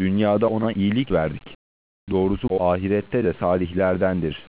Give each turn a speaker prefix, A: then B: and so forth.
A: Dünyada ona iyilik verdik. Doğrusu o ahirette de salihlerdendir